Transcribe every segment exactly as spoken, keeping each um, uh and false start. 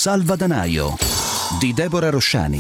Salvadanaio di Deborah Rosciani.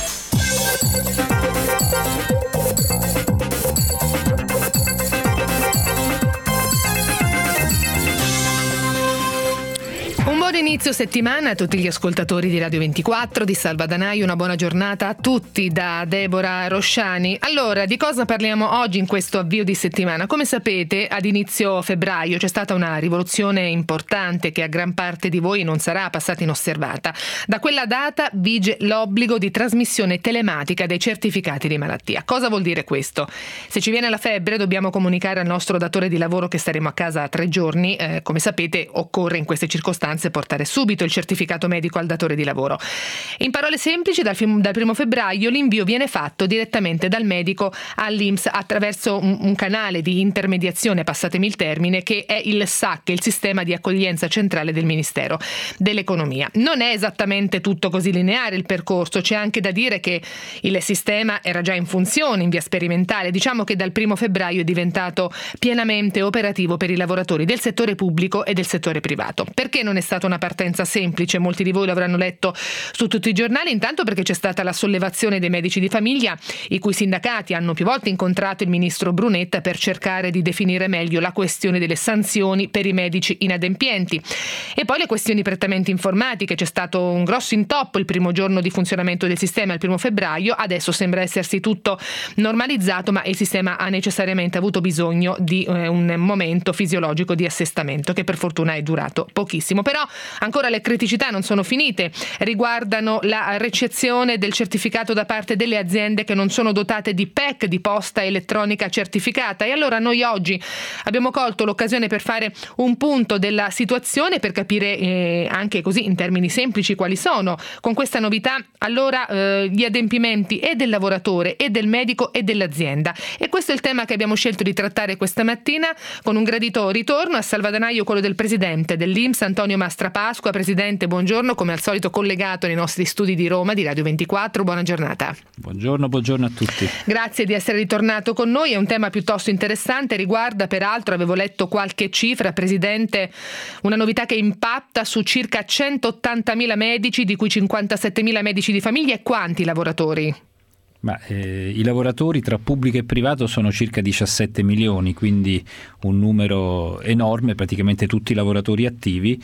Un buon inizio settimana a tutti gli ascoltatori di Radio ventiquattro, di Salvadanaio, una buona giornata a tutti da Deborah Rosciani. Allora, di cosa parliamo oggi in questo avvio di settimana? Come sapete, ad inizio febbraio c'è stata una rivoluzione importante che a gran parte di voi non sarà passata inosservata. Da quella data vige l'obbligo di trasmissione telematica dei certificati di malattia. Cosa vuol dire questo? Se ci viene la febbre dobbiamo comunicare al nostro datore di lavoro che staremo a casa tre giorni. Eh, come sapete, occorre in queste circostanze portare subito il certificato medico al datore di lavoro. In parole semplici, dal, dal primo febbraio l'invio viene fatto direttamente dal medico all'I N P S attraverso un, un canale di intermediazione, passatemi il termine, che è il S A C, il sistema di accoglienza centrale del Ministero dell'Economia. Non è esattamente tutto così lineare il percorso, c'è anche da dire che il sistema era già in funzione in via sperimentale. Diciamo che dal primo febbraio è diventato pienamente operativo per i lavoratori del settore pubblico e del settore privato. Perché non è stata una partenza semplice? Molti di voi lo avranno letto su tutti i giornali, intanto perché c'è stata la sollevazione dei medici di famiglia, i cui sindacati hanno più volte incontrato il ministro Brunetta per cercare di definire meglio la questione delle sanzioni per i medici inadempienti. E poi le questioni prettamente informatiche. C'è stato un grosso intoppo il primo giorno di funzionamento del sistema, il primo febbraio. Adesso sembra essersi tutto normalizzato, ma il sistema ha necessariamente avuto bisogno di eh, un momento fisiologico di assestamento, che per fortuna è durato pochissimo. Però ancora le criticità non sono finite, riguardano la ricezione del certificato da parte delle aziende che non sono dotate di P E C, di posta elettronica certificata. E allora noi oggi abbiamo colto l'occasione per fare un punto della situazione, per capire eh, anche così in termini semplici quali sono con questa novità allora eh, gli adempimenti e del lavoratore e del medico e dell'azienda. E questo è il tema che abbiamo scelto di trattare questa mattina, con un gradito ritorno a Salvadanaio, quello del presidente dell'I N P S, Antonio Mastrapasqua. Presidente, buongiorno, come al solito collegato nei nostri studi di Roma di Radio ventiquattro. Buona giornata. Buongiorno, buongiorno a tutti. Grazie di essere ritornato con noi. È un tema piuttosto interessante, riguarda peraltro, avevo letto qualche cifra, Presidente, una novità che impatta su circa centottantamila medici, di cui cinquantasettemila medici di famiglia. E quanti lavoratori? Ma, eh, i lavoratori tra pubblico e privato sono circa diciassette milioni, quindi un numero enorme, praticamente tutti i lavoratori attivi,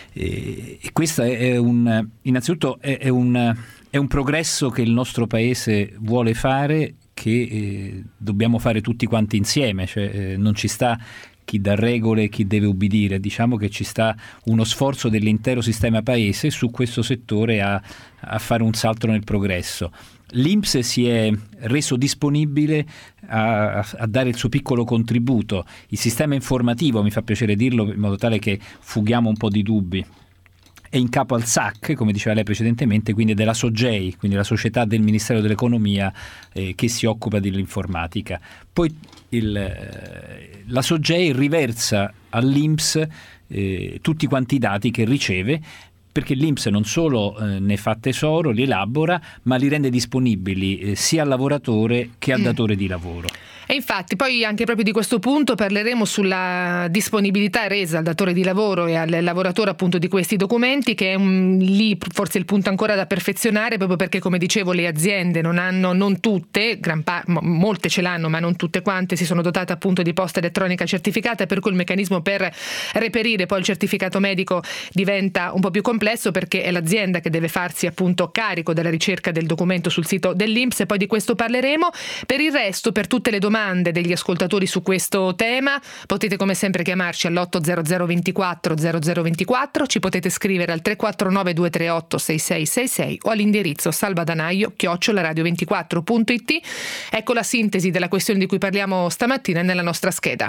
e, e questo è un, innanzitutto è, è, un, è un progresso che il nostro Paese vuole fare, che eh, dobbiamo fare tutti quanti insieme, cioè eh, non ci sta chi dà regole e chi deve ubbidire. Diciamo che ci sta uno sforzo dell'intero sistema Paese su questo settore a, a fare un salto nel progresso. L'I N P S si è reso disponibile a, a dare il suo piccolo contributo. Il sistema informativo, mi fa piacere dirlo in modo tale che fughiamo un po' di dubbi, è in capo al S A C, come diceva lei precedentemente, quindi della SOGEI, quindi la società del Ministero dell'Economia eh, che si occupa dell'informatica. Poi il, eh, la SOGEI riversa all'I N P S eh, tutti quanti i dati che riceve, perché l'I N P S non solo eh, ne fa tesoro, li elabora, ma li rende disponibili eh, sia al lavoratore che al datore di lavoro. E infatti poi anche proprio di questo punto parleremo, sulla disponibilità resa al datore di lavoro e al lavoratore appunto di questi documenti, che è un, lì forse il punto ancora da perfezionare, proprio perché, come dicevo, le aziende non hanno, non tutte, gran pa- molte ce l'hanno ma non tutte quante si sono dotate appunto di posta elettronica certificata, per cui il meccanismo per reperire poi il certificato medico diventa un po' più complesso, perché è l'azienda che deve farsi appunto carico della ricerca del documento sul sito dell'I N P S, e poi di questo parleremo. Per il resto, per tutte le domande degli ascoltatori su questo tema, potete come sempre chiamarci all'otto zero zero ventiquattro zero zero ventiquattro, ci potete scrivere al tre quattro nove due tre otto sei sei sei sei o all'indirizzo salvadanaio chiocciola radio ventiquattro punto it. Ecco la sintesi della questione di cui parliamo stamattina nella nostra scheda.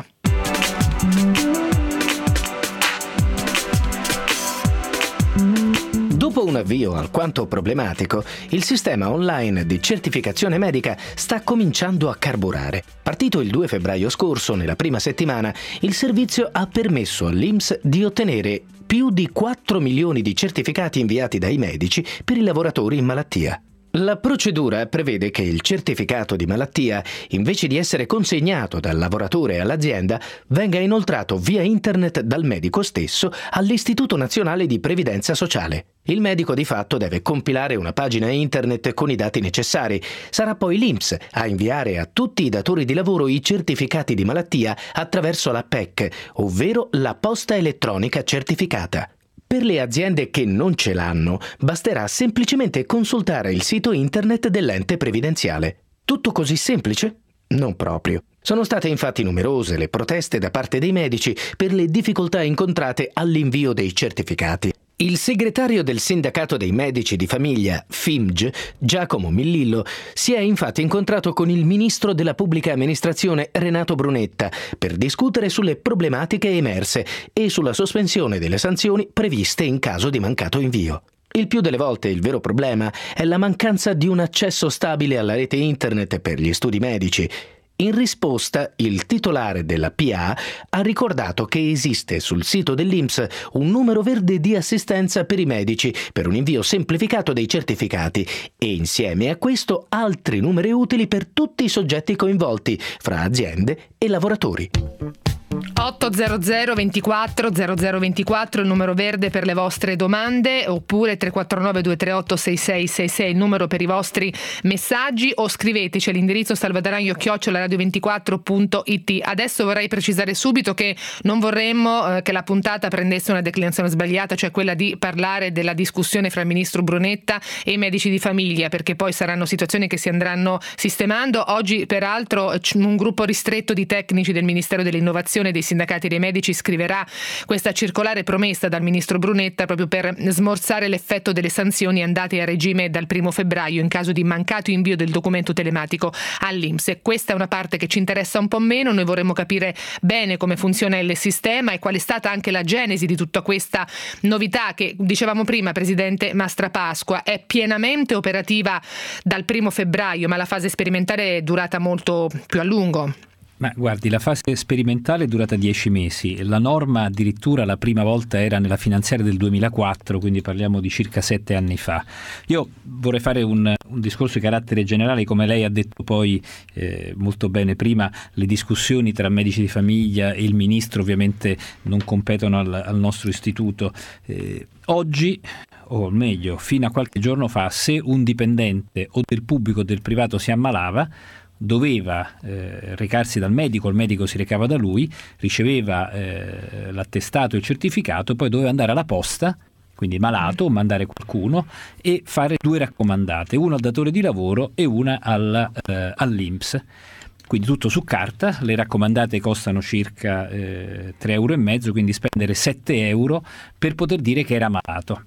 Dopo un avvio alquanto problematico, il sistema online di certificazione medica sta cominciando a carburare. Partito il due febbraio scorso, nella prima settimana, il servizio ha permesso all'I N P S di ottenere più di quattro milioni di certificati inviati dai medici per i lavoratori in malattia. La procedura prevede che il certificato di malattia, invece di essere consegnato dal lavoratore all'azienda, venga inoltrato via internet dal medico stesso all'Istituto Nazionale di Previdenza Sociale. Il medico di fatto deve compilare una pagina internet con i dati necessari. Sarà poi l'I N P S a inviare a tutti i datori di lavoro i certificati di malattia attraverso la P E C, ovvero la posta elettronica certificata. Per le aziende che non ce l'hanno, basterà semplicemente consultare il sito internet dell'ente previdenziale. Tutto così semplice? Non proprio. Sono state infatti numerose le proteste da parte dei medici per le difficoltà incontrate all'invio dei certificati. Il segretario del sindacato dei medici di famiglia, F I M G, Giacomo Millillo, si è infatti incontrato con il ministro della pubblica amministrazione Renato Brunetta per discutere sulle problematiche emerse e sulla sospensione delle sanzioni previste in caso di mancato invio. Il più delle volte il vero problema è la mancanza di un accesso stabile alla rete internet per gli studi medici. In risposta, il titolare della P A ha ricordato che esiste sul sito dell'I N P S un numero verde di assistenza per i medici per un invio semplificato dei certificati e insieme a questo altri numeri utili per tutti i soggetti coinvolti, fra aziende e lavoratori. ottocento ventiquattro zero zero ventiquattro il numero verde per le vostre domande, oppure tre quattro nove due tre otto sei sei sei sei il numero per i vostri messaggi, o scriveteci all'indirizzo salvadanaio chiocciola radio ventiquattro punto it. Adesso vorrei precisare subito che non vorremmo eh, che la puntata prendesse una declinazione sbagliata, cioè quella di parlare della discussione fra il ministro Brunetta e i medici di famiglia, perché poi saranno situazioni che si andranno sistemando. Oggi peraltro un gruppo ristretto di tecnici del Ministero dell'Innovazione e dei sindacati dei medici scriverà questa circolare promessa dal ministro Brunetta proprio per smorzare l'effetto delle sanzioni andate a regime dal primo febbraio in caso di mancato invio del documento telematico all'I N P S. E questa è una parte che ci interessa un po' meno. Noi vorremmo capire bene come funziona il sistema e qual è stata anche la genesi di tutta questa novità che, dicevamo prima, Presidente Mastrapasqua, è pienamente operativa dal primo febbraio, ma la fase sperimentale è durata molto più a lungo. Ma guardi, la fase sperimentale è durata dieci mesi, la norma addirittura la prima volta era nella finanziaria del duemilaquattro, quindi parliamo di circa sette anni fa. Io vorrei fare un, un discorso di carattere generale, come lei ha detto poi eh, molto bene prima, le discussioni tra medici di famiglia e il ministro ovviamente non competono al, al nostro istituto. Eh, oggi, o meglio, fino a qualche giorno fa, se un dipendente o del pubblico o del privato si ammalava, doveva eh, recarsi dal medico, il medico si recava da lui, riceveva eh, l'attestato e il certificato, poi doveva andare alla posta, quindi malato, mandare qualcuno e fare due raccomandate, una al datore di lavoro e una al, eh, all'I N P S. Quindi tutto su carta, le raccomandate costano circa eh, tre euro e mezzo, quindi spendere sette euro per poter dire che era malato.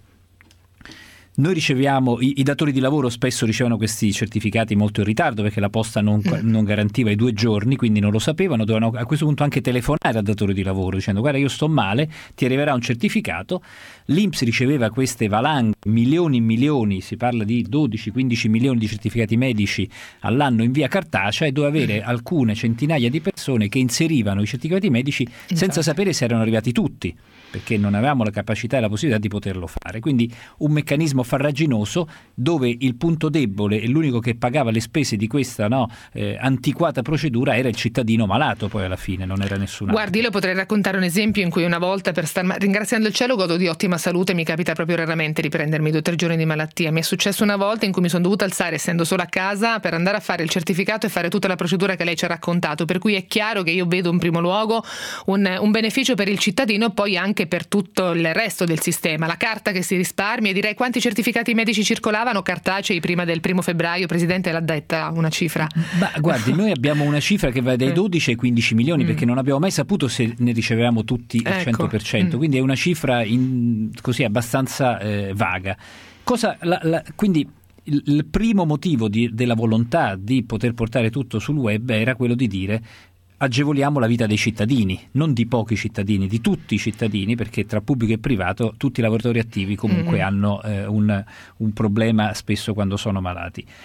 Noi riceviamo, i, i datori di lavoro spesso ricevono questi certificati molto in ritardo perché la posta non, non garantiva i due giorni, quindi non lo sapevano, dovevano a questo punto anche telefonare al datore di lavoro dicendo guarda io sto male, ti arriverà un certificato. L'I N P S riceveva queste valanghe, milioni e milioni, si parla di dodici quindici milioni di certificati medici all'anno in via cartacea e doveva avere alcune centinaia di persone che inserivano i certificati medici senza Infatti. sapere se erano arrivati tutti, perché non avevamo la capacità e la possibilità di poterlo fare. Quindi un meccanismo farraginoso dove il punto debole e l'unico che pagava le spese di questa no, eh, antiquata procedura era il cittadino malato, poi alla fine non era nessun altro. Guardi, io le potrei raccontare un esempio in cui una volta, per star ringraziando il cielo, godo di ottima salute, mi capita proprio raramente di prendermi due o tre giorni di malattia. Mi è successo una volta in cui mi sono dovuta alzare essendo solo a casa per andare a fare il certificato e fare tutta la procedura che lei ci ha raccontato, per cui è chiaro che io vedo in primo luogo un, un beneficio per il cittadino e poi anche per tutto il resto del sistema, la carta che si risparmia. Direi quanti certificati medici circolavano cartacei prima del primo febbraio, Presidente l'ha detta una cifra? Ma guardi, noi abbiamo una cifra che va dai dodici ai quindici milioni mm. perché non abbiamo mai saputo se ne ricevevamo tutti al ecco. cento per cento, mm. quindi è una cifra in, così abbastanza eh, vaga. Cosa, la, la, quindi il, il primo motivo di, della volontà di poter portare tutto sul web era quello di dire agevoliamo la vita dei cittadini, non di pochi cittadini, di tutti i cittadini, perché tra pubblico e privato tutti i lavoratori attivi comunque mm-hmm. hanno eh, un, un problema spesso quando sono malati.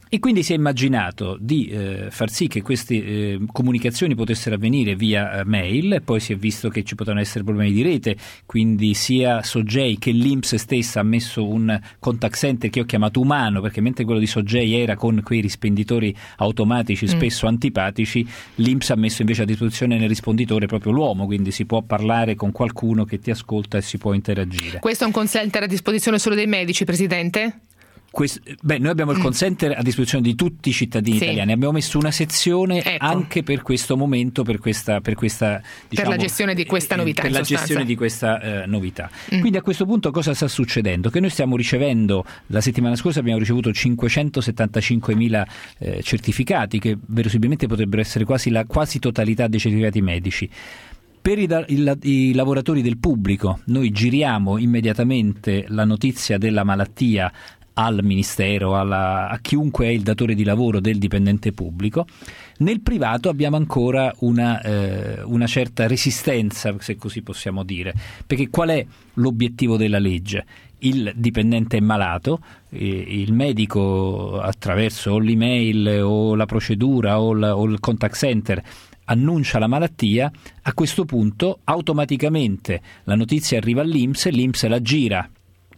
E quindi si è immaginato di eh, far sì che queste eh, comunicazioni potessero avvenire via eh, mail, poi si è visto che ci potevano essere problemi di rete, quindi sia Sogei che l'I N P S stessa ha messo un contact center che ho chiamato umano, perché mentre quello di Sogei era con quei risponditori automatici spesso mm. antipatici, l'I N P S ha messo invece a disposizione nel risponditore proprio l'uomo, quindi si può parlare con qualcuno che ti ascolta e si può interagire. Questo è un call center a disposizione solo dei medici, Presidente? Questo, beh, noi abbiamo il call center a disposizione di tutti i cittadini sì. italiani, abbiamo messo una sezione ecco. anche per questo momento, per questa, per questa diciamo, per la gestione di questa novità. Per la sostanza. gestione di questa eh, novità. Mm. Quindi a questo punto cosa sta succedendo? Che noi stiamo ricevendo, la settimana scorsa abbiamo ricevuto cinquecentosettantacinquemila eh, certificati, che verosimilmente potrebbero essere quasi la quasi totalità dei certificati medici. Per i, i, i lavoratori del pubblico noi giriamo immediatamente la notizia della malattia al Ministero, alla, a chiunque è il datore di lavoro del dipendente pubblico. Nel privato abbiamo ancora una, eh, una certa resistenza, se così possiamo dire, perché qual è l'obiettivo della legge? Il dipendente è malato, eh, il medico attraverso o l'email o la procedura o, la, o il contact center annuncia la malattia, a questo punto automaticamente la notizia arriva all'I N P S, l'I N P S la gira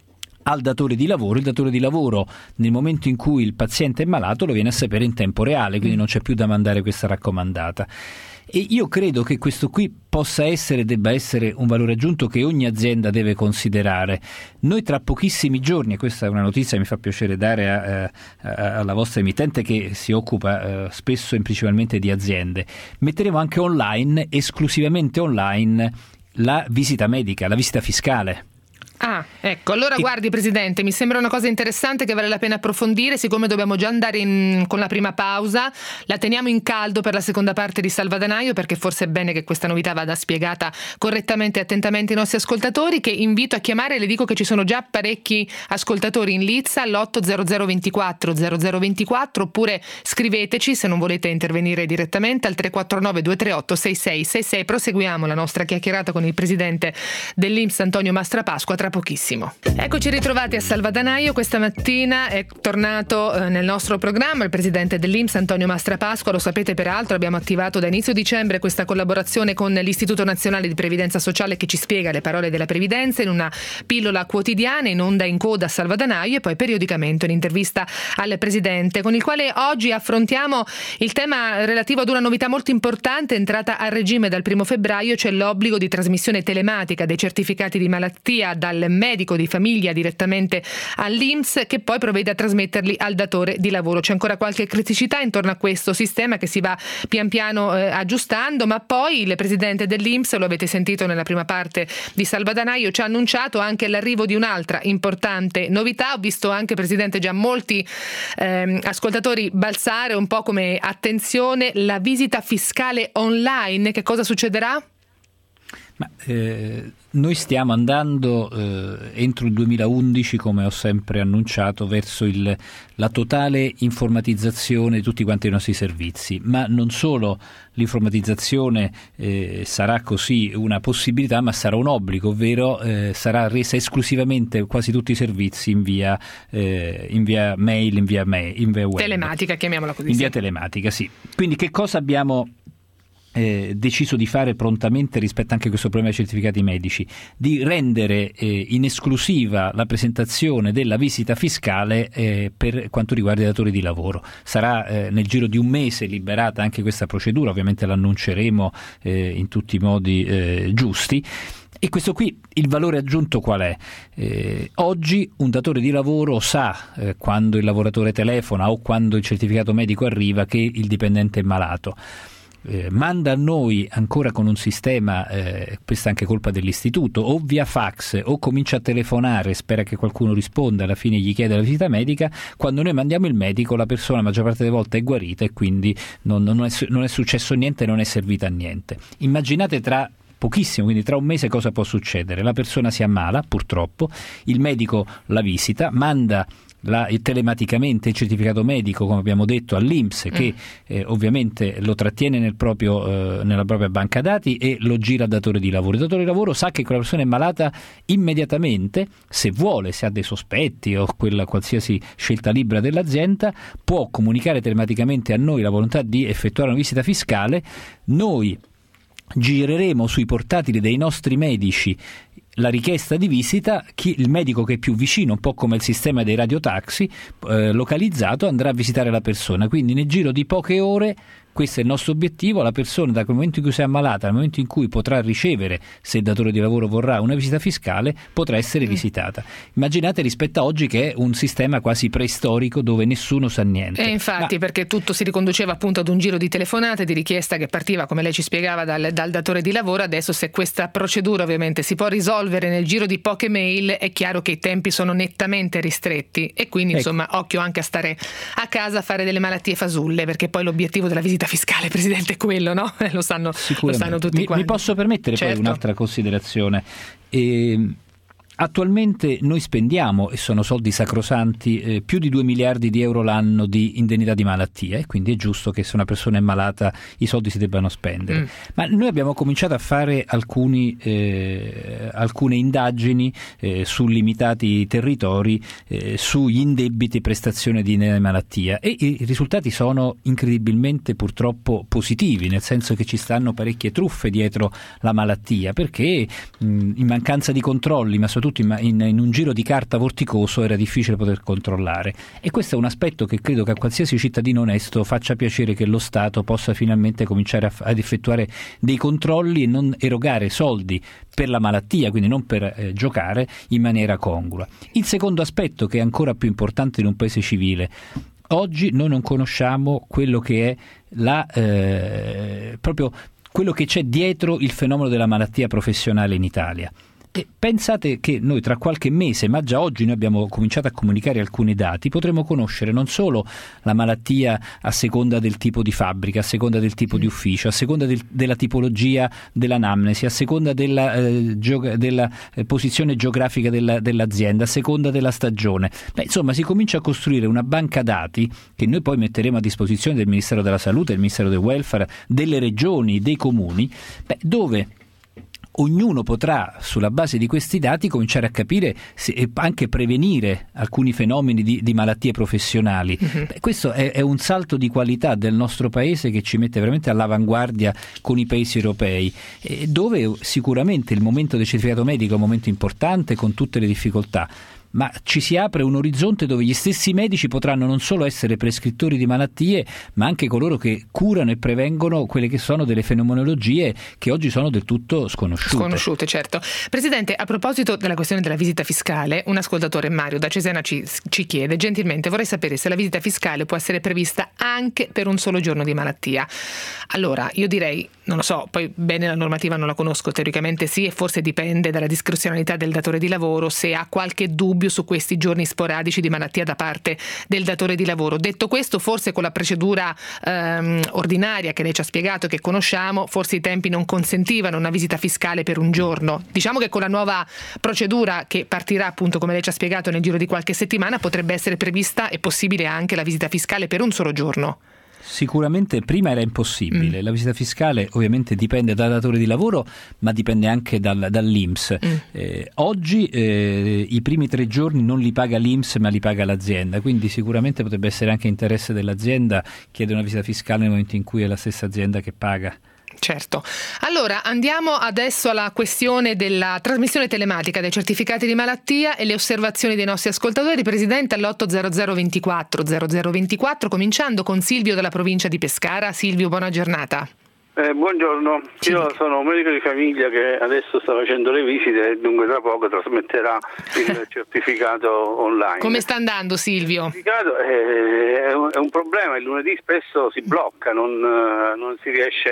al datore di lavoro, il datore di lavoro nel momento in cui il paziente è malato lo viene a sapere in tempo reale, quindi non c'è più da mandare questa raccomandata. E io credo che questo qui possa essere, debba essere un valore aggiunto che ogni azienda deve considerare. Noi tra pochissimi giorni, e questa è una notizia che mi fa piacere dare a, a, alla vostra emittente che si occupa uh, spesso e principalmente di aziende, metteremo anche online, esclusivamente online, la visita medica, la visita fiscale. Ah, ecco, allora che... guardi Presidente, mi sembra una cosa interessante che vale la pena approfondire, siccome dobbiamo già andare in, con la prima pausa, la teniamo in caldo per la seconda parte di Salvadanaio, perché forse è bene che questa novità vada spiegata correttamente e attentamente ai nostri ascoltatori, che invito a chiamare. Le dico che ci sono già parecchi ascoltatori in lizza all'otto zero zero ventiquattro zero zero ventiquattro, oppure scriveteci se non volete intervenire direttamente al tre quattro nove due tre otto sei sei sei sei. Proseguiamo la nostra chiacchierata con il Presidente dell'I N P S Antonio Mastrapasqua tra pochissimo. Eccoci ritrovati a Salvadanaio. Questa mattina è tornato eh, nel nostro programma il presidente dell'I N P S Antonio Mastrapasqua. Lo sapete peraltro, abbiamo attivato da inizio dicembre questa collaborazione con l'Istituto Nazionale di Previdenza Sociale, che ci spiega le parole della previdenza in una pillola quotidiana, in onda in coda a Salvadanaio, e poi periodicamente un'intervista al presidente, con il quale oggi affrontiamo il tema relativo ad una novità molto importante entrata a regime dal primo febbraio, cioè l'obbligo di trasmissione telematica dei certificati di malattia dal medico di famiglia direttamente all'I N P S, che poi provvede a trasmetterli al datore di lavoro. C'è ancora qualche criticità intorno a questo sistema che si va pian piano eh, aggiustando, ma poi il presidente dell'I N P S, lo avete sentito nella prima parte di Salvadanaio, ci ha annunciato anche l'arrivo di un'altra importante novità. Ho visto anche, Presidente, già molti eh, ascoltatori balzare un po' come attenzione, la visita fiscale online. Che cosa succederà? Ma, eh, noi stiamo andando eh, entro il duemilaundici, come ho sempre annunciato, verso il, la totale informatizzazione di tutti quanti i nostri servizi, ma non solo l'informatizzazione eh, sarà così una possibilità, ma sarà un obbligo, ovvero eh, sarà resa esclusivamente quasi tutti i servizi in via, eh, in via mail, in via, mail, in via web. Telematica, chiamiamola così. In via telematica, sì. Quindi che cosa abbiamo Eh, deciso di fare prontamente rispetto anche a questo problema dei certificati medici? Di rendere eh, in esclusiva la presentazione della visita fiscale eh, per quanto riguarda i datori di lavoro. Sarà eh, nel giro di un mese liberata anche questa procedura, ovviamente l'annunceremo eh, in tutti i modi eh, giusti. E questo qui, il valore aggiunto qual è? Eh, oggi un datore di lavoro sa eh, quando il lavoratore telefona o quando il certificato medico arriva che il dipendente è malato. Eh, manda a noi ancora con un sistema, eh, questa è anche colpa dell'istituto, o via fax o comincia a telefonare, spera che qualcuno risponda, alla fine gli chiede la visita medica. Quando noi mandiamo il medico, la persona la maggior parte delle volte è guarita e quindi non, non, è, non è successo niente, non è servita a niente. Immaginate tra pochissimo, quindi tra un mese cosa può succedere? La persona si ammala, purtroppo, il medico la visita, manda la, telematicamente il certificato medico, come abbiamo detto, all'I N P S, mm. che eh, ovviamente lo trattiene nel proprio, eh, nella propria banca dati e lo gira al datore di lavoro. Il datore di lavoro sa che quella persona è malata immediatamente, se vuole, se ha dei sospetti o quella qualsiasi scelta libera dell'azienda, può comunicare telematicamente a noi la volontà di effettuare una visita fiscale. Noi gireremo sui portatili dei nostri medici la richiesta di visita, chi, il medico che è più vicino, un po' come il sistema dei radiotaxi eh, localizzato, andrà a visitare la persona, quindi nel giro di poche ore. Questo è il nostro obiettivo, la persona dal momento in cui si è ammalata al momento in cui potrà ricevere, se il datore di lavoro vorrà, una visita fiscale, potrà essere visitata. Immaginate rispetto a oggi che è un sistema quasi preistorico dove nessuno sa niente. E infatti, Ma... perché tutto si riconduceva appunto ad un giro di telefonate, di richiesta che partiva, come lei ci spiegava, dal, dal datore di lavoro. Adesso, se questa procedura ovviamente si può risolvere nel giro di poche mail, è chiaro che i tempi sono nettamente ristretti e quindi ecco. insomma occhio anche a stare a casa a fare delle malattie fasulle, perché poi l'obiettivo della visita fiscale, Presidente, è quello, no? Lo sanno, lo sanno tutti mi, quanti. Mi posso permettere certo. poi un'altra considerazione? E, attualmente noi spendiamo, e sono soldi sacrosanti, eh, più di due miliardi di euro l'anno di indennità di malattia, e quindi è giusto che se una persona è malata i soldi si debbano spendere. Mm. Ma noi abbiamo cominciato a fare alcuni, eh, alcune indagini eh, su limitati territori eh, sugli indebiti prestazione di malattia, e i risultati sono incredibilmente purtroppo positivi, nel senso che ci stanno parecchie truffe dietro la malattia, perché mh, in mancanza di controlli, ma soprattutto In, in, in un giro di carta vorticoso, era difficile poter controllare, e questo è un aspetto che credo che a qualsiasi cittadino onesto faccia piacere, che lo Stato possa finalmente cominciare a, ad effettuare dei controlli e non erogare soldi per la malattia, quindi non per eh, giocare, in maniera congrua. Il secondo aspetto, che è ancora più importante in un paese civile: oggi noi non conosciamo quello che è la eh, proprio quello che c'è dietro il fenomeno della malattia professionale in Italia. E pensate che noi tra qualche mese, ma già oggi noi abbiamo cominciato a comunicare alcuni dati, potremo conoscere non solo la malattia a seconda del tipo di fabbrica, a seconda del tipo mm. di ufficio, a seconda del, della tipologia dell'anamnesi, a seconda della, eh, geo- della eh, posizione geografica della, dell'azienda, a seconda della stagione. Beh, insomma, si comincia a costruire una banca dati che noi poi metteremo a disposizione del Ministero della Salute, del Ministero del Welfare, delle regioni, dei comuni, beh, dove ognuno potrà, sulla base di questi dati, cominciare a capire se, e anche prevenire alcuni fenomeni di, di malattie professionali. Uh-huh. Beh, questo è, è un salto di qualità del nostro paese che ci mette veramente all'avanguardia con i paesi europei, e dove sicuramente il momento del certificato medico è un momento importante, con tutte le difficoltà, ma ci si apre un orizzonte dove gli stessi medici potranno non solo essere prescrittori di malattie, ma anche coloro che curano e prevengono quelle che sono delle fenomenologie che oggi sono del tutto sconosciute. Sconosciute, certo. Presidente, a proposito della questione della visita fiscale, un ascoltatore, Mario da Cesena, ci, ci chiede gentilmente: vorrei sapere se la visita fiscale può essere prevista anche per un solo giorno di malattia. Allora, io direi, non lo so, poi bene la normativa non la conosco, teoricamente sì, e forse dipende dalla discrezionalità del datore di lavoro, se ha qualche dubbio su questi giorni sporadici di malattia da parte del datore di lavoro. Detto questo, forse con la procedura ehm, ordinaria che lei ci ha spiegato, che conosciamo, forse i tempi non consentivano una visita fiscale per un giorno. Diciamo che con la nuova procedura, che partirà appunto, come lei ci ha spiegato, nel giro di qualche settimana, potrebbe essere prevista e possibile anche la visita fiscale per un solo giorno. Sicuramente prima era impossibile. Mm. La visita fiscale ovviamente dipende dal datore di lavoro, ma dipende anche dal, dall'I N P S. Mm. Eh, oggi eh, i primi tre giorni non li paga l'I N P S, ma li paga l'azienda, quindi sicuramente potrebbe essere anche interesse dell'azienda chiedere una visita fiscale nel momento in cui è la stessa azienda che paga. Certo. Allora andiamo adesso alla questione della trasmissione telematica dei certificati di malattia e le osservazioni dei nostri ascoltatori. Presidente, all'otto zero zero ventiquattro zero zero ventiquattro, cominciando con Silvio dalla provincia di Pescara. Silvio, buona giornata. Eh, buongiorno, sì. Io sono un medico di famiglia che adesso sta facendo le visite e dunque tra poco trasmetterà il certificato online. Come sta andando, Silvio? Il certificato è, è, un, è un problema, il lunedì spesso si blocca, non, non si riesce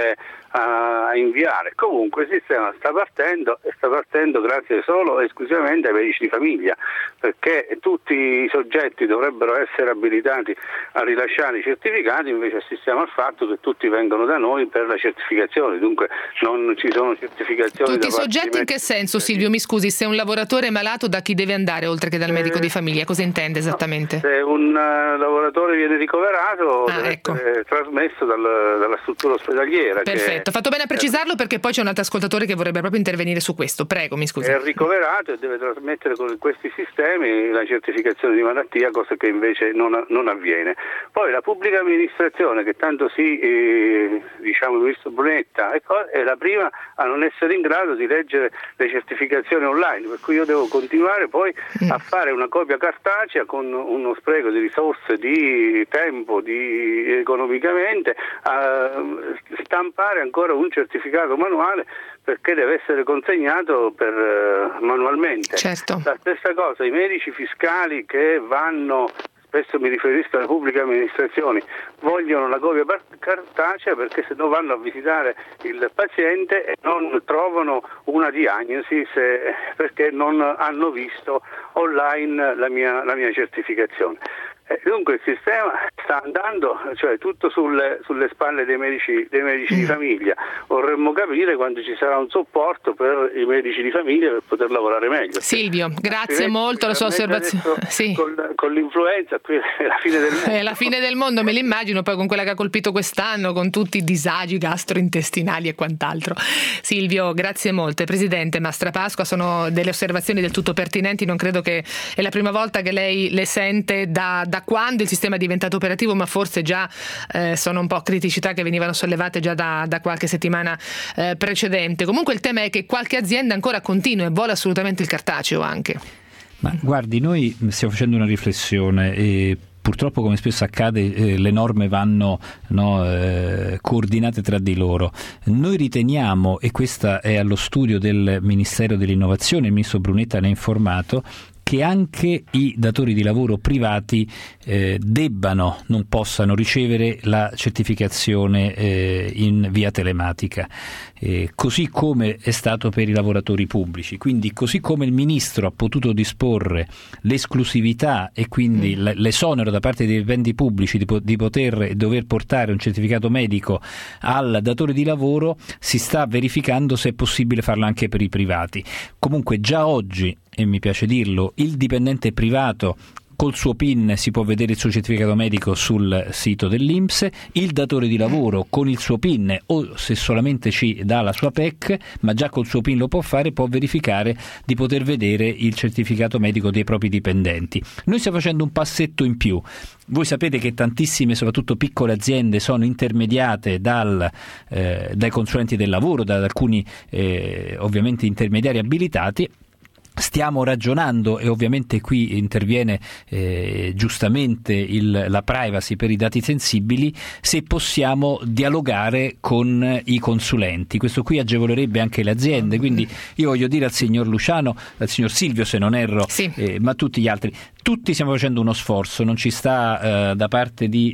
a inviare. Comunque il sistema sta partendo e sta partendo grazie solo e esclusivamente ai medici di famiglia, perché tutti i soggetti dovrebbero essere abilitati a rilasciare i certificati, invece assistiamo al fatto che tutti vengono da noi per la certificazione, dunque non ci sono certificazioni. Tutti i da soggetti in che senso, Silvio? Mi scusi, se un lavoratore è malato da chi deve andare oltre che dal medico di famiglia? Cosa intende esattamente? Se un uh, lavoratore viene ricoverato ah, deve ecco. essere trasmesso dal, dalla struttura ospedaliera. Perfetto, che fatto bene a precisarlo perché poi c'è un altro ascoltatore che vorrebbe proprio intervenire su questo. Prego, mi scusi. È ricoverato e deve trasmettere con questi sistemi la certificazione di malattia, cosa che invece non, non avviene. Poi la pubblica amministrazione, che tanto si eh, diciamo il ministro Brunetta è la prima a non essere in grado di leggere le certificazioni online, per cui io devo continuare poi mm. a fare una copia cartacea con uno spreco di risorse, di tempo, di economicamente, a stampare ancora un certificato manuale perché deve essere consegnato per uh, manualmente. Certo. La stessa cosa, i medici fiscali che vanno, spesso mi riferisco alle pubbliche amministrazioni, vogliono la copia cartacea perché se no vanno a visitare il paziente e non trovano una diagnosi se, perché non hanno visto online la mia, la mia certificazione. Eh, dunque il sistema sta andando, cioè tutto sulle, sulle spalle dei medici, dei medici di famiglia. Vorremmo capire quando ci sarà un supporto per i medici di famiglia per poter lavorare meglio. Silvio, grazie molto alla sua osservazione. Sì. Con, con l'influenza qui è la fine del mondo. È la fine del mondo, me l'immagino, poi con quella che ha colpito quest'anno, con tutti i disagi gastrointestinali e quant'altro. Silvio, grazie molte. Presidente Mastrapasqua, sono delle osservazioni del tutto pertinenti, non credo che è la prima volta che lei le sente da, da quando il sistema è diventato operativo, ma forse già eh, sono un po' criticità che venivano sollevate già da, da qualche settimana eh, precedente. Comunque il tema è che qualche azienda ancora continua e vuole assolutamente il cartaceo anche. Ma guardi, noi stiamo facendo una riflessione e purtroppo, come spesso accade, eh, le norme vanno no, eh, coordinate tra di loro. Noi riteniamo, e questa è allo studio del Ministero dell'Innovazione, il ministro Brunetta ne ha informato, che anche i datori di lavoro privati eh, debbano, non possano ricevere la certificazione eh, in via telematica, eh, così come è stato per i lavoratori pubblici. Quindi così come il Ministro ha potuto disporre l'esclusività e quindi mm. l'esonero da parte dei dipendenti pubblici di, po- di poter e dover portare un certificato medico al datore di lavoro, si sta verificando se è possibile farlo anche per i privati. Comunque già oggi, e mi piace dirlo, il dipendente privato col suo P I N si può vedere il suo certificato medico sul sito dell'I N P S, il datore di lavoro con il suo P I N o se solamente ci dà la sua P E C, ma già col suo P I N lo può fare, può verificare di poter vedere il certificato medico dei propri dipendenti. Noi stiamo facendo un passetto in più. Voi sapete che tantissime, soprattutto piccole aziende, sono intermediate dal, eh, dai consulenti del lavoro, da alcuni eh, ovviamente intermediari abilitati. Stiamo ragionando, e ovviamente qui interviene eh, giustamente il, la privacy per i dati sensibili, se possiamo dialogare con i consulenti. Questo qui agevolerebbe anche le aziende, quindi io voglio dire al signor Luciano, al signor Silvio se non erro, sì. eh, ma tutti gli altri, tutti stiamo facendo uno sforzo, non ci sta eh, da parte di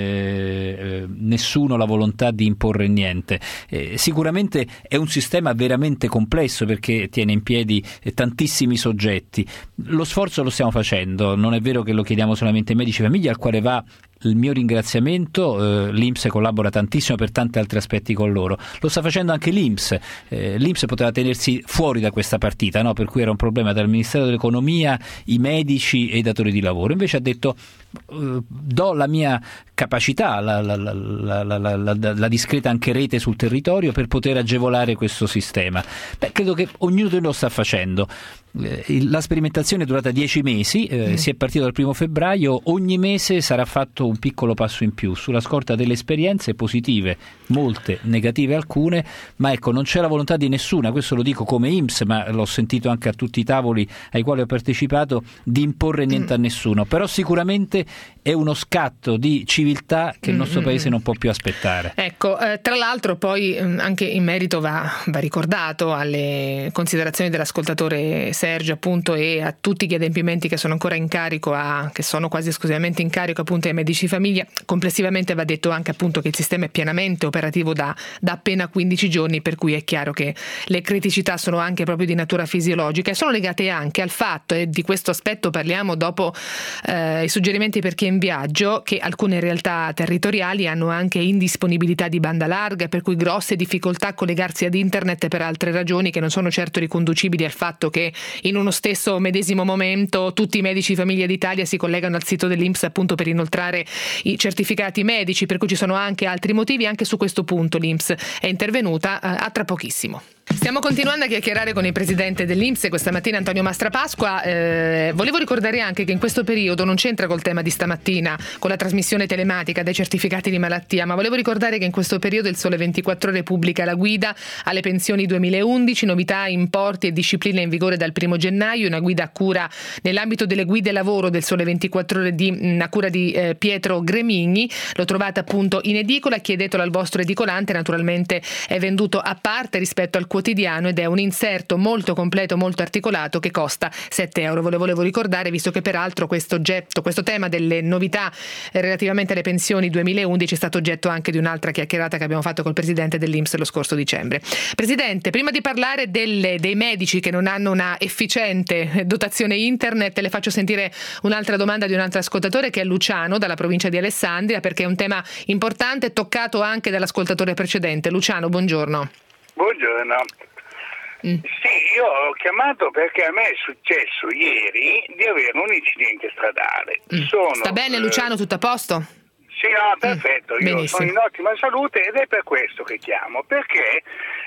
eh, nessuno la volontà di imporre niente. Eh, sicuramente è un sistema veramente complesso perché tiene in piedi eh, tantissimi soggetti. Lo sforzo lo stiamo facendo, non è vero che lo chiediamo solamente ai medici di famiglia, al quale va il mio ringraziamento. eh, L'I N P S collabora tantissimo per tanti altri aspetti con loro, lo sta facendo anche l'I N P S. eh, L'I N P S poteva tenersi fuori da questa partita, no? Per cui era un problema tra il Ministero dell'Economia, i medici e i datori di lavoro. Invece ha detto eh, do la mia capacità, la, la, la, la, la, la, la, la discreta anche rete sul territorio per poter agevolare questo sistema. Beh, credo che ognuno di noi lo sta facendo. La sperimentazione è durata dieci mesi, eh, mm. si è partito dal primo febbraio, ogni mese sarà fatto un piccolo passo in più sulla scorta delle esperienze positive, molte, negative alcune, ma ecco, non c'è la volontà di nessuna, questo lo dico come I N P S, ma l'ho sentito anche a tutti i tavoli ai quali ho partecipato, di imporre niente mm. a nessuno, però sicuramente è uno scatto di civiltà che il nostro paese non può più aspettare. Ecco, eh, tra l'altro poi anche in merito va, va ricordato alle considerazioni dell'ascoltatore Sergio appunto e a tutti gli adempimenti che sono ancora in carico, a, che sono quasi esclusivamente in carico appunto ai medici di famiglia. Complessivamente va detto anche appunto che il sistema è pienamente operativo da, da appena quindici giorni, per cui è chiaro che le criticità sono anche proprio di natura fisiologica e sono legate anche al fatto, e di questo aspetto parliamo dopo eh, i suggerimenti per chi è in viaggio, che alcune realtà territoriali hanno anche indisponibilità di banda larga, per cui grosse difficoltà a collegarsi ad internet per altre ragioni che non sono certo riconducibili al fatto che in uno stesso medesimo momento tutti i medici di famiglia d'Italia si collegano al sito dell'I N P S appunto per inoltrare i certificati medici, per cui ci sono anche altri motivi. Anche su questo punto l'I N P S è intervenuta. A tra pochissimo. Stiamo continuando a chiacchierare con il presidente dell'I N P S questa mattina, Antonio Mastrapasqua. Eh, volevo ricordare anche che in questo periodo non c'entra col tema di stamattina, con la trasmissione telematica dei certificati di malattia, ma volevo ricordare che in questo periodo il Sole ventiquattro Ore pubblica la guida alle pensioni duemilaundici, novità, importi e discipline in vigore dal primo gennaio, una guida a cura nell'ambito delle guide lavoro del Sole ventiquattro Ore di, a cura di eh, Pietro Gremigni. Lo trovate appunto in edicola, chiedetelo al vostro edicolante, naturalmente è venduto a parte rispetto al quotidiano ed è un inserto molto completo, molto articolato, che costa sette euro. Ve lo volevo ricordare, visto che peraltro questo oggetto, questo tema delle novità relativamente alle pensioni duemilaundici è stato oggetto anche di un'altra chiacchierata che abbiamo fatto col presidente dell'I N P S lo scorso dicembre. Presidente, prima di parlare delle, dei medici che non hanno una efficiente dotazione internet, le faccio sentire un'altra domanda di un altro ascoltatore, che è Luciano dalla provincia di Alessandria, perché è un tema importante toccato anche dall'ascoltatore precedente. Luciano, buongiorno. Buongiorno. Mm. Sì, io ho chiamato perché a me è successo ieri di avere un incidente stradale. Mm. Sono, Sta bene Luciano, tutto a posto? Sì, no, perfetto, mm. io Benissimo. sono in ottima salute ed è per questo che chiamo, perché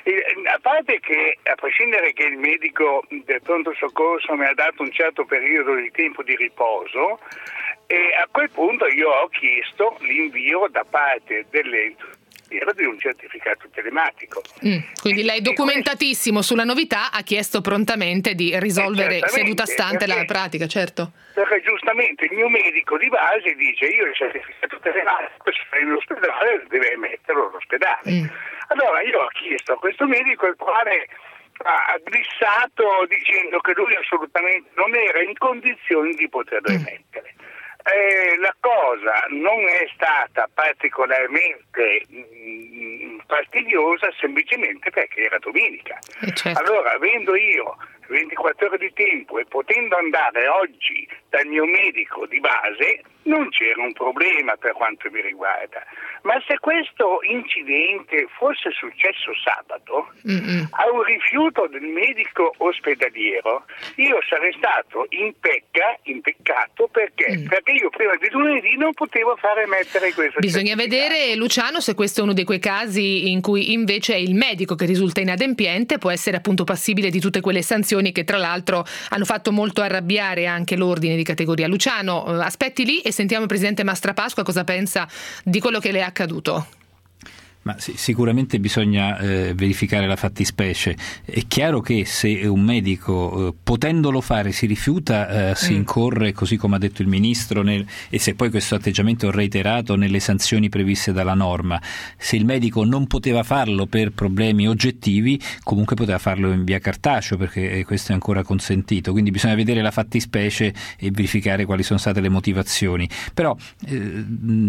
a parte che, a prescindere che il medico del pronto soccorso mi ha dato un certo periodo di tempo di riposo, e a quel punto io ho chiesto l'invio da parte dell'ente di un certificato telematico. Mm, quindi lei, documentatissimo sulla novità, ha chiesto prontamente di risolvere seduta stante perché, la pratica, certo. Perché giustamente il mio medico di base dice: io il certificato telematico, se fai all'ospedale deve metterlo all'ospedale. Mm. Allora io ho chiesto a questo medico, il quale ha glissato dicendo che lui assolutamente non era in condizioni di poterlo mm. emettere. Eh, la cosa non è stata particolarmente mh, fastidiosa semplicemente perché era domenica. Eh certo. Allora, avendo io ventiquattro ore di tempo e potendo andare oggi dal mio medico di base, non c'era un problema per quanto mi riguarda. Ma se questo incidente fosse successo sabato, Mm-mm. a un rifiuto del medico ospedaliero, io sarei stato in pecca, in peccato, perché? Mm. Perché io prima di lunedì non potevo fare emettere questo Bisogna vedere, Luciano, se questo è uno di quei casi in cui invece è il medico che risulta inadempiente, può essere appunto passibile di tutte quelle sanzioni che tra l'altro hanno fatto molto arrabbiare anche l'ordine di categoria. Luciano, aspetti lì e sentiamo il presidente Mastrapasqua cosa pensa di quello che le è accaduto. Ma sì, sicuramente bisogna eh, verificare la fattispecie. È chiaro che se un medico, eh, potendolo fare, si rifiuta, eh, si mm. incorre, così come ha detto il ministro, nel, e se poi questo atteggiamento è reiterato, nelle sanzioni previste dalla norma. Se il medico non poteva farlo per problemi oggettivi, comunque poteva farlo in via cartaceo, perché questo è ancora consentito. Quindi bisogna vedere la fattispecie e verificare quali sono state le motivazioni. Però eh,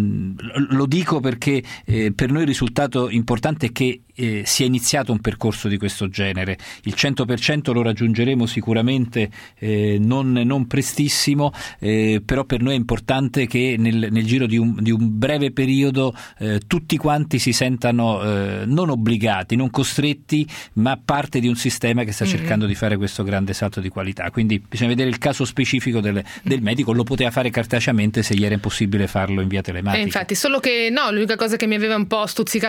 lo dico perché eh, per noi risulta importante è che eh, sia iniziato un percorso di questo genere. Il cento per cento lo raggiungeremo sicuramente eh, non, non prestissimo, eh, però per noi è importante che nel, nel giro di un, di un breve periodo eh, tutti quanti si sentano eh, non obbligati, non costretti, ma parte di un sistema che sta mm-hmm. cercando di fare questo grande salto di qualità. Quindi bisogna vedere il caso specifico del, del medico. Lo poteva fare cartaceamente se gli era impossibile farlo in via telematica. Eh, infatti, solo che no, l'unica cosa che mi aveva un po' stuzzicato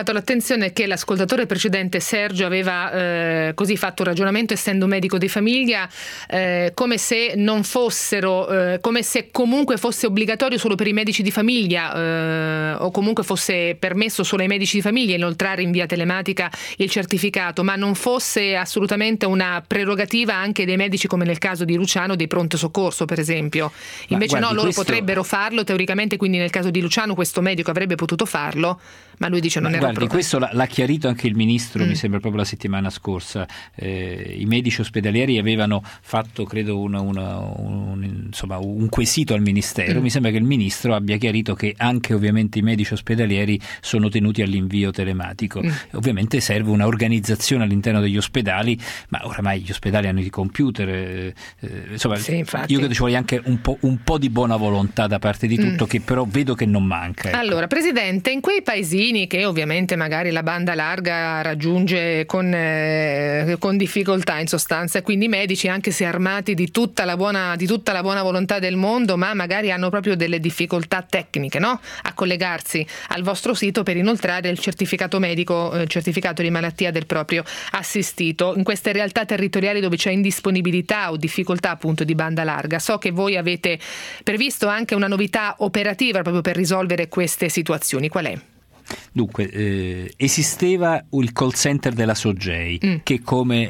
attirato l'attenzione che l'ascoltatore precedente Sergio aveva eh, così fatto un ragionamento, essendo medico di famiglia, eh, come se non fossero, eh, come se comunque fosse obbligatorio solo per i medici di famiglia eh, o comunque fosse permesso solo ai medici di famiglia inoltrare in via telematica il certificato, ma non fosse assolutamente una prerogativa anche dei medici, come nel caso di Luciano, dei pronto soccorso per esempio. Invece guardi, no, loro questo... potrebbero farlo teoricamente, quindi nel caso di Luciano questo medico avrebbe potuto farlo, ma lui dice non ma era guardi, questo l'ha, l'ha chiarito anche il ministro, mm. mi sembra proprio la settimana scorsa. Eh, i medici ospedalieri avevano fatto credo una, una, un, insomma, un quesito al ministero, mm. mi sembra che il ministro abbia chiarito che anche ovviamente i medici ospedalieri sono tenuti all'invio telematico. Mm. Ovviamente serve una organizzazione all'interno degli ospedali, ma oramai gli ospedali hanno i computer, eh, insomma sì, io credo ci voglia anche un po', un po' di buona volontà da parte di tutto, mm. che però vedo che non manca. Ecco. Allora, Presidente, in quei paesini che ovviamente magari la banda larga raggiunge con, eh, con difficoltà in sostanza, e quindi i medici, anche se armati di tutta la buona, di tutta la buona volontà del mondo, ma magari hanno proprio delle difficoltà tecniche, no? A collegarsi al vostro sito per inoltrare il certificato medico, il certificato di malattia del proprio assistito. In queste realtà territoriali dove c'è indisponibilità o difficoltà appunto di banda larga, so che voi avete previsto anche una novità operativa proprio per risolvere queste situazioni. Qual è? Dunque, eh, esisteva il call center della Sogei, mm. che come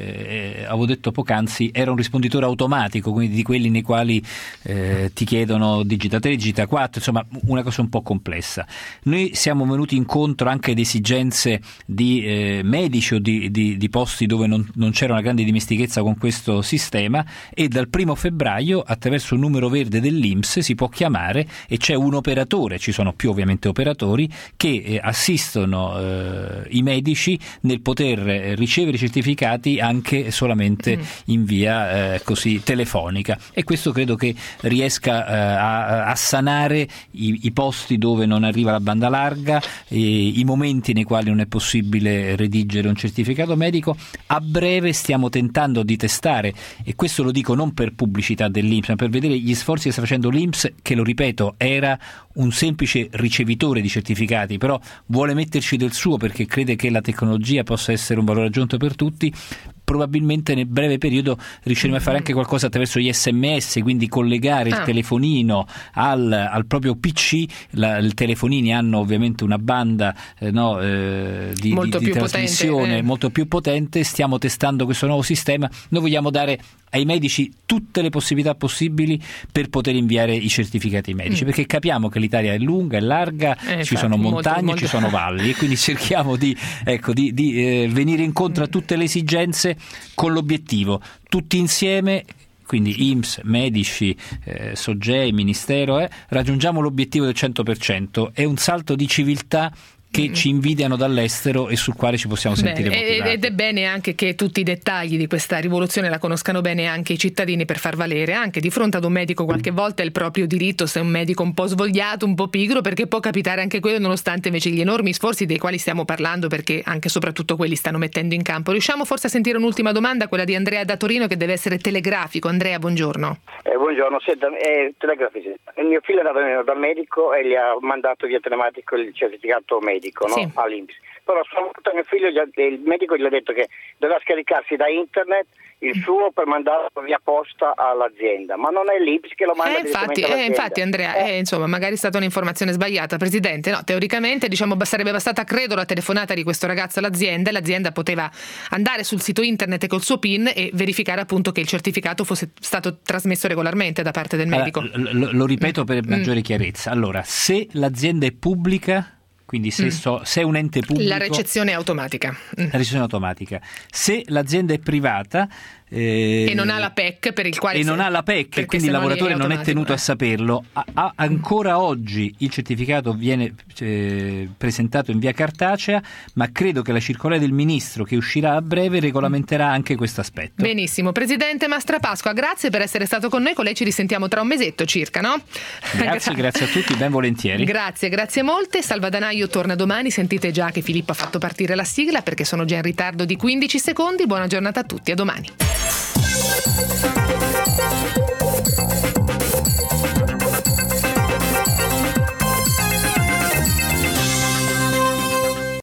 eh, avevo detto poc'anzi era un risponditore automatico, quindi di quelli nei quali eh, ti chiedono digita tre, digita quattro, insomma una cosa un po' complessa. Noi siamo venuti incontro anche ad esigenze di eh, medici o di, di, di posti dove non, non c'era una grande dimestichezza con questo sistema, e dal primo febbraio attraverso un numero verde dell'I N P S si può chiamare e c'è un operatore, ci sono più ovviamente operatori, che eh, assistono eh, i medici nel poter eh, ricevere i certificati anche solamente mm. in via eh, così telefonica, e questo credo che riesca eh, a, a sanare i, i posti dove non arriva la banda larga, e i momenti nei quali non è possibile redigere un certificato medico. A breve stiamo tentando di testare, e questo lo dico non per pubblicità dell'I N P S, ma per vedere gli sforzi che sta facendo l'I N P S, che lo ripeto era un semplice ricevitore di certificati, però vuole metterci del suo perché crede che la tecnologia possa essere un valore aggiunto per tutti. Probabilmente nel breve periodo riusciremo a fare anche qualcosa attraverso gli sms, quindi collegare ah. il telefonino al, al proprio P C. La, i telefonini hanno ovviamente una banda eh, no, eh, di, molto di, più di trasmissione potente, eh. molto più potente. Stiamo testando questo nuovo sistema. Noi vogliamo dare ai medici tutte le possibilità possibili per poter inviare i certificati medici, mm. perché capiamo che l'Italia è lunga, è larga, eh, ci infatti, sono montagne, molto, molto... ci sono valli, e quindi cerchiamo di, ecco, di, di eh, venire incontro a tutte le esigenze con l'obiettivo, tutti insieme, quindi I N P S, medici, eh, Sogei, Ministero, eh, raggiungiamo l'obiettivo del cento per cento. È un salto di civiltà che ci invidiano dall'estero e sul quale ci possiamo sentire bene, motivati. ed è bene anche che tutti i dettagli di questa rivoluzione la conoscano bene anche i cittadini, per far valere anche di fronte ad un medico qualche volta il proprio diritto, se è un medico un po' svogliato, un po' pigro, perché può capitare anche quello, nonostante invece gli enormi sforzi dei quali stiamo parlando, perché anche e soprattutto quelli stanno mettendo in campo. Riusciamo forse a sentire un'ultima domanda, quella di Andrea da Torino, che deve essere telegrafico. Andrea, buongiorno. Eh, buongiorno, senta, è telegrafico. Il mio figlio è andato dal medico e gli ha mandato via telematico il certificato medico. Medico, no? Sì. All'I N P S. Però stavolta mio figlio, il medico gli ha detto che doveva scaricarsi da internet il suo per mandarlo via posta all'azienda, ma non è l'I N P S che lo manda eh, infatti, eh, infatti Andrea, eh. Eh, insomma, magari è stata un'informazione sbagliata, Presidente. No, teoricamente diciamo sarebbe bastata, credo, la telefonata di questo ragazzo all'azienda, e l'azienda poteva andare sul sito internet col suo PIN e verificare appunto che il certificato fosse stato trasmesso regolarmente da parte del medico. Allora, lo, lo ripeto per maggiore mm. chiarezza. Allora, se l'azienda è pubblica, quindi se, mm. so, se è un ente pubblico, la ricezione è automatica. La ricezione è automatica. Se l'azienda è privata eh, e non ha la P E C, per il quale e non ha la P E C, quindi il lavoratore non è tenuto eh. a saperlo, a, a, ancora oggi il certificato viene eh, presentato in via cartacea, ma credo che la circolare del ministro che uscirà a breve regolamenterà anche questo aspetto. Benissimo. Presidente Mastrapasqua, grazie per essere stato con noi. Con lei ci risentiamo tra un mesetto circa, no? Grazie, grazie a tutti, ben volentieri. Grazie, grazie molte. Salvadanaio torna domani. Sentite già che Filippo ha fatto partire la sigla perché sono già in ritardo di quindici secondi. Buona giornata a tutti, a domani.